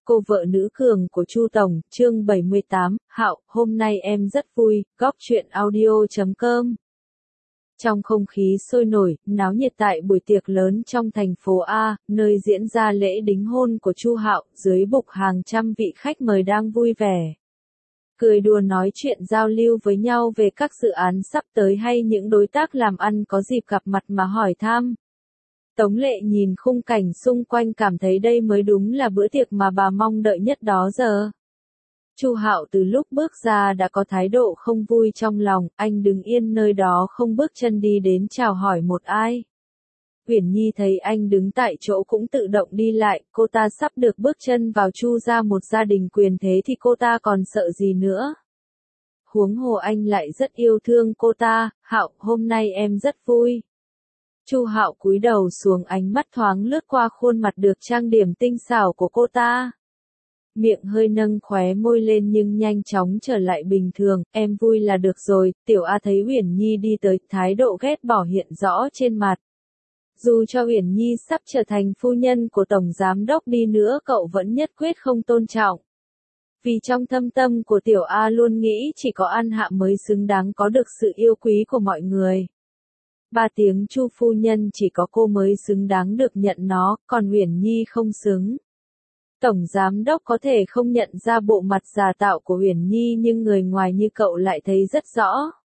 Cô vợ nữ cường của Chu Tổng, chương 78, Hạo, hôm nay em rất vui, góc truyện audio.com. Trong không khí sôi nổi, náo nhiệt tại buổi tiệc lớn trong thành phố A, nơi diễn ra lễ đính hôn của Chu Hạo, dưới bục hàng trăm vị khách mời đang vui vẻ cười đùa nói chuyện giao lưu với nhau về các dự án sắp tới hay những đối tác làm ăn có dịp gặp mặt mà hỏi thăm. Tống Lệ nhìn khung cảnh xung quanh cảm thấy đây mới đúng là bữa tiệc mà bà mong đợi nhất đó giờ. Chu Hạo từ lúc bước ra đã có thái độ không vui trong lòng, anh đứng yên nơi đó không bước chân đi đến chào hỏi một ai. Uyển Nhi thấy anh đứng tại chỗ cũng tự động đi lại, cô ta sắp được bước chân vào Chu ra một gia đình quyền thế thì cô ta còn sợ gì nữa. Huống hồ anh lại rất yêu thương cô ta. Hạo, hôm nay em rất vui. Chu Hạo cúi đầu xuống, ánh mắt thoáng lướt qua khuôn mặt được trang điểm tinh xảo của cô ta. Miệng hơi nâng khóe môi lên nhưng nhanh chóng trở lại bình thường, em vui là được rồi. Tiểu A thấy Uyển Nhi đi tới, thái độ ghét bỏ hiện rõ trên mặt. Dù cho Uyển Nhi sắp trở thành phu nhân của Tổng Giám Đốc đi nữa cậu vẫn nhất quyết không tôn trọng. Vì trong thâm tâm của Tiểu A luôn nghĩ chỉ có An Hạ mới xứng đáng có được sự yêu quý của mọi người. 3 tiếng Chu phu nhân chỉ có cô mới xứng đáng được nhận nó, còn Uyển Nhi không xứng. Tổng Giám Đốc có thể không nhận ra bộ mặt giả tạo của Uyển Nhi nhưng người ngoài như cậu lại thấy rất rõ.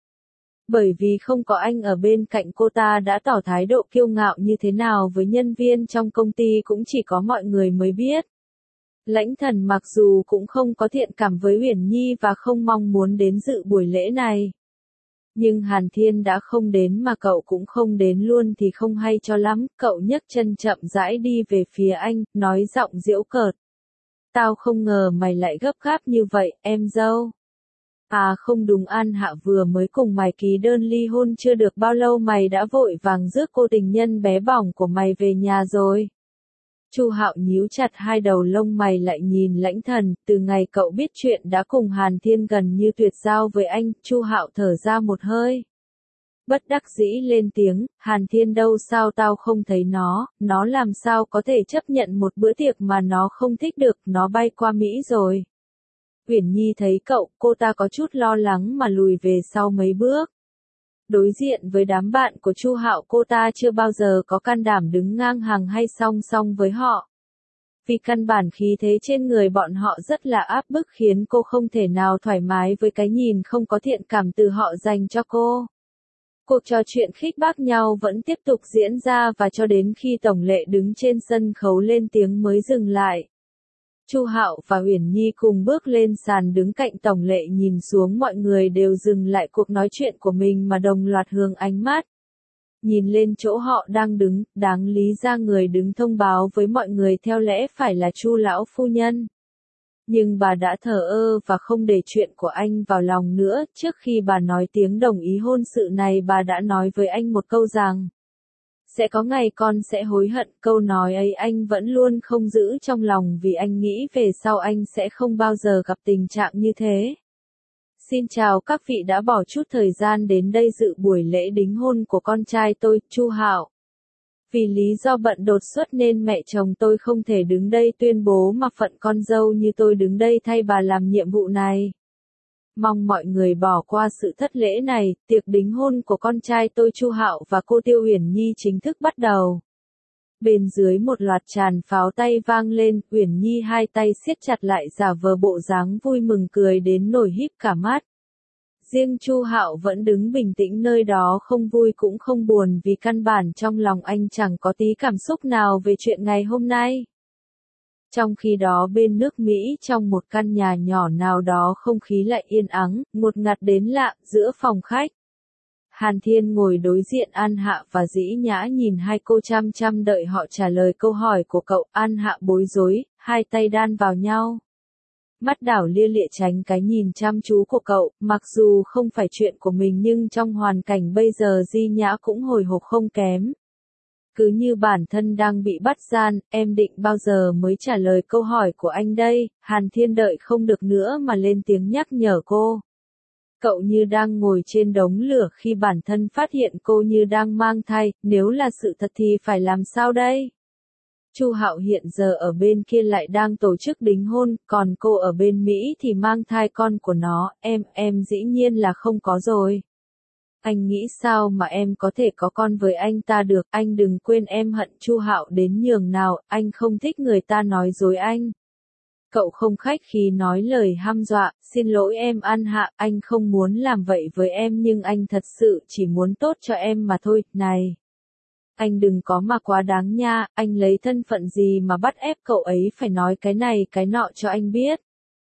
Bởi vì không có anh ở bên cạnh cô ta đã tỏ thái độ kiêu ngạo như thế nào với nhân viên trong công ty cũng chỉ có mọi người mới biết. Lãnh Thần mặc dù cũng không có thiện cảm với Uyển Nhi và không mong muốn đến dự buổi lễ này. Nhưng Hàn Thiên đã không đến mà cậu cũng không đến luôn thì không hay cho lắm, cậu nhấc chân chậm rãi đi về phía anh, nói giọng giễu cợt. Tao không ngờ mày lại gấp gáp như vậy, em dâu. À không đúng, An Hạ vừa mới cùng mày ký đơn ly hôn chưa được bao lâu mày đã vội vàng rước cô tình nhân bé bỏng của mày về nhà rồi. Chu Hạo nhíu chặt hai đầu lông mày lại nhìn Lãnh Thần, từ ngày cậu biết chuyện đã cùng Hàn Thiên gần như tuyệt giao với anh, Chu Hạo thở ra một hơi. Bất đắc dĩ lên tiếng, Hàn Thiên đâu, sao tao không thấy nó làm sao có thể chấp nhận một bữa tiệc mà nó không thích được, nó bay qua Mỹ rồi. Uyển Nhi thấy cậu, cô ta có chút lo lắng mà lùi về sau mấy bước. Đối diện với đám bạn của Chu Hạo cô ta chưa bao giờ có can đảm đứng ngang hàng hay song song với họ. Vì căn bản khí thế trên người bọn họ rất là áp bức khiến cô không thể nào thoải mái với cái nhìn không có thiện cảm từ họ dành cho cô. Cuộc trò chuyện khích bác nhau vẫn tiếp tục diễn ra và cho đến khi Tổng Lệ đứng trên sân khấu lên tiếng mới dừng lại. Chu Hạo và Uyển Nhi cùng bước lên sàn đứng cạnh Tổng Lệ nhìn xuống, mọi người đều dừng lại cuộc nói chuyện của mình mà đồng loạt hướng ánh mắt. Nhìn lên chỗ họ đang đứng, đáng lý ra người đứng thông báo với mọi người theo lẽ phải là Chu lão phu nhân. Nhưng bà đã thờ ơ và không để chuyện của anh vào lòng nữa, trước khi bà nói tiếng đồng ý hôn sự này bà đã nói với anh một câu rằng sẽ có ngày con sẽ hối hận, câu nói ấy anh vẫn luôn không giữ trong lòng vì anh nghĩ về sau anh sẽ không bao giờ gặp tình trạng như thế. Xin chào các vị đã bỏ chút thời gian đến đây dự buổi lễ đính hôn của con trai tôi, Chu Hạo. Vì lý do bận đột xuất nên mẹ chồng tôi không thể đứng đây tuyên bố mà phận con dâu như tôi đứng đây thay bà làm nhiệm vụ này. Mong mọi người bỏ qua sự thất lễ này, tiệc đính hôn của con trai tôi Chu Hạo và cô Tiêu Uyển Nhi chính thức bắt đầu. Bên dưới một loạt tràn pháo tay vang lên, Uyển Nhi hai tay siết chặt lại giả vờ bộ dáng vui mừng cười đến nổi híp cả mắt. Riêng Chu Hạo vẫn đứng bình tĩnh nơi đó, không vui cũng không buồn vì căn bản trong lòng anh chẳng có tí cảm xúc nào về chuyện ngày hôm nay. Trong khi đó bên nước Mỹ trong một căn nhà nhỏ nào đó không khí lại yên ắng, ngột ngạt đến lạ, giữa phòng khách. Hàn Thiên ngồi đối diện An Hạ và Dĩ Nhã nhìn hai cô chăm chăm đợi họ trả lời câu hỏi của cậu. An Hạ bối rối, hai tay đan vào nhau. Mắt đảo lia lịa tránh cái nhìn chăm chú của cậu, mặc dù không phải chuyện của mình nhưng trong hoàn cảnh bây giờ Dĩ Nhã cũng hồi hộp không kém. Cứ như bản thân đang bị bắt gian, em định bao giờ mới trả lời câu hỏi của anh đây, Hàn Thiên đợi không được nữa mà lên tiếng nhắc nhở cô. Cậu như đang ngồi trên đống lửa khi bản thân phát hiện cô như đang mang thai, nếu là sự thật thì phải làm sao đây? Chu Hạo hiện giờ ở bên kia lại đang tổ chức đính hôn, còn cô ở bên Mỹ thì mang thai con của nó, em dĩ nhiên là không có rồi. Anh nghĩ sao mà em có thể có con với anh ta được, anh đừng quên em hận Chu Hạo đến nhường nào, anh không thích người ta nói dối anh. Cậu không khách khí nói lời hăm dọa, xin lỗi em An Hạ, anh không muốn làm vậy với em nhưng anh thật sự chỉ muốn tốt cho em mà thôi, này. Anh đừng có mà quá đáng nha, anh lấy thân phận gì mà bắt ép cậu ấy phải nói cái này cái nọ cho anh biết.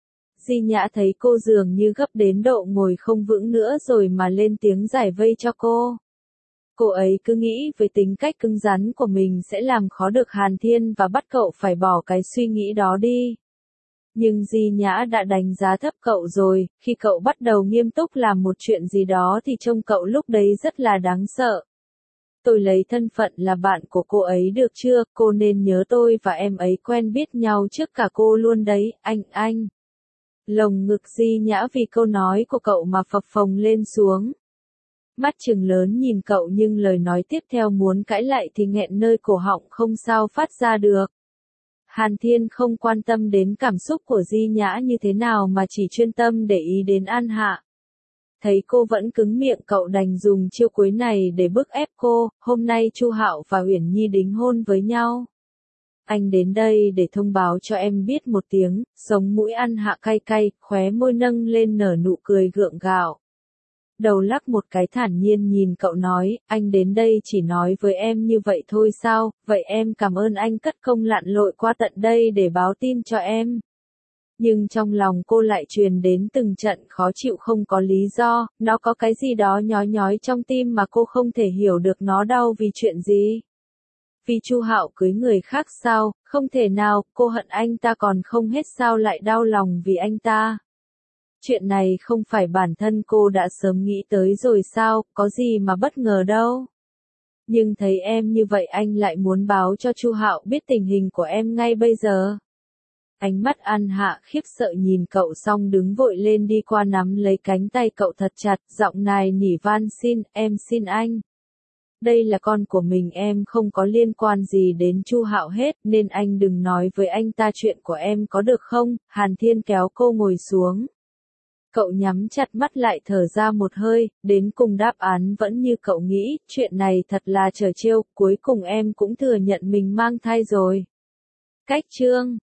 Di Nhã thấy cô dường như gấp đến độ ngồi không vững nữa rồi mà lên tiếng giải vây cho cô. Cô ấy cứ nghĩ với tính cách cứng rắn của mình sẽ làm khó được Hàn Thiên và bắt cậu phải bỏ cái suy nghĩ đó đi. Nhưng Di Nhã đã đánh giá thấp cậu rồi, khi cậu bắt đầu nghiêm túc làm một chuyện gì đó thì trông cậu lúc đấy rất là đáng sợ. Tôi lấy thân phận là bạn của cô ấy được chưa, cô nên nhớ tôi và em ấy quen biết nhau trước cả cô luôn đấy, anh. Lồng ngực Di Nhã vì câu nói của cậu mà phập phồng lên xuống. Mắt trừng lớn nhìn cậu nhưng lời nói tiếp theo muốn cãi lại thì nghẹn nơi cổ họng không sao phát ra được. Hàn Thiên không quan tâm đến cảm xúc của Di Nhã như thế nào mà chỉ chuyên tâm để ý đến An Hạ. Thấy cô vẫn cứng miệng cậu đành dùng chiêu cuối này để bức ép cô, hôm nay Chu Hạo và Uyển Nhi đính hôn với nhau. Anh đến đây để thông báo cho em biết một tiếng, sống mũi An Hạ cay cay, khóe môi nâng lên nở nụ cười gượng gạo. Đầu lắc một cái thản nhiên nhìn cậu nói, anh đến đây chỉ nói với em như vậy thôi sao, vậy em cảm ơn anh cất công lặn lội qua tận đây để báo tin cho em. Nhưng trong lòng cô lại truyền đến từng trận khó chịu không có lý do, nó có cái gì đó nhói nhói trong tim mà cô không thể hiểu được nó đau vì chuyện gì. Vì Chu Hạo cưới người khác sao, không thể nào, cô hận anh ta còn không hết sao lại đau lòng vì anh ta. Chuyện này không phải bản thân cô đã sớm nghĩ tới rồi sao, có gì mà bất ngờ đâu. Nhưng thấy em như vậy anh lại muốn báo cho Chu Hạo biết tình hình của em ngay bây giờ. Ánh mắt An Hạ khiếp sợ nhìn cậu xong đứng vội lên đi qua nắm lấy cánh tay cậu thật chặt, giọng nài nỉ van xin, em xin anh. Đây là con của mình em không có liên quan gì đến Chu Hạo hết nên anh đừng nói với anh ta chuyện của em có được không, Hàn Thiên kéo cô ngồi xuống. Cậu nhắm chặt mắt lại thở ra một hơi, đến cùng đáp án vẫn như cậu nghĩ, chuyện này thật là trò trêu, cuối cùng em cũng thừa nhận mình mang thai rồi. Cách chương